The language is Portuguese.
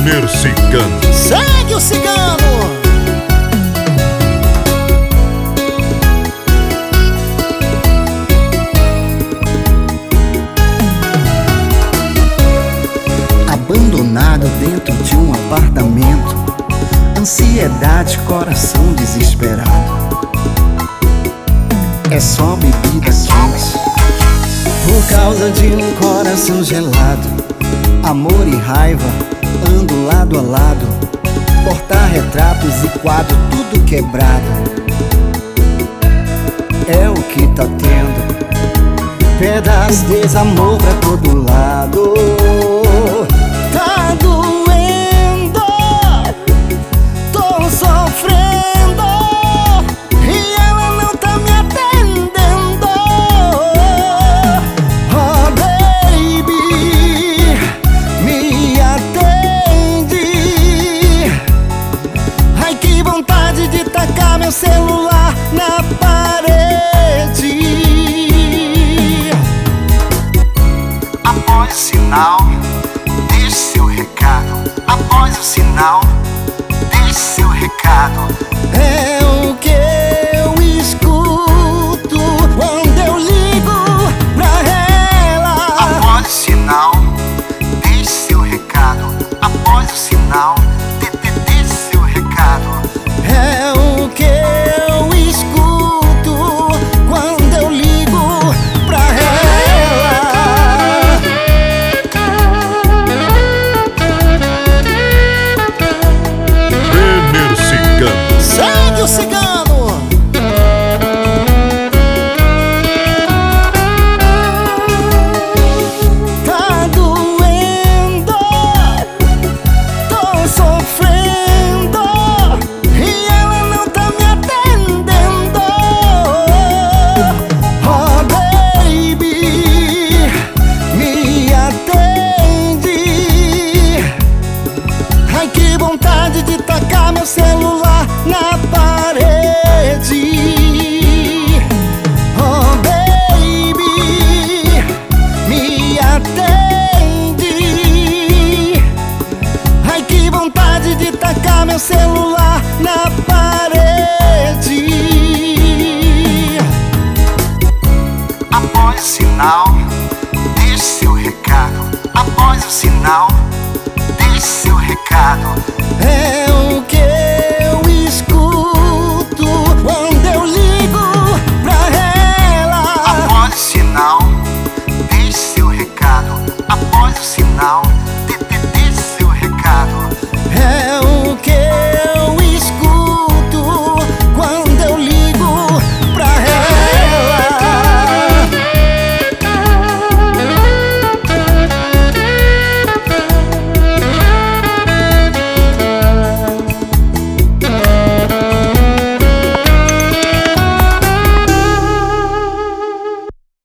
Renner Cigano. Segue o cigano. Abandonado dentro de um apartamento, ansiedade, coração desesperado. É só bebida quente por causa de um coração gelado. Amor e raiva ando lado a lado, porta-retratos e quadro tudo quebrado. É o que tá tendo, pedaço de desamor pra todo lado. Tá doendo, tô sofrendo e ela não tá me atendendo. Oh baby, me atende. Ai que vontade de tacar meu celular na parede. Após o sinal, deixe seu recado. Após o sinal, deixe seu recado. É o que eu escuto quando eu ligo pra ela. Após o sinal, deixe seu recado. Após o sinal, deixe seu recado. É o que eu escuto quando eu ligo pra ela. Renner Cigano. Segue o cigano. Tá doendo, tô sofrendo e ela não tá me atendendo. Oh baby, me atende. Ai que vontade de tacar meu celular na parede. Oh baby, me atende. Ai que vontade de tacar meu celular na parede. Após o sinal, deixe seu recado. Após o sinal, deixe seu recado. É o que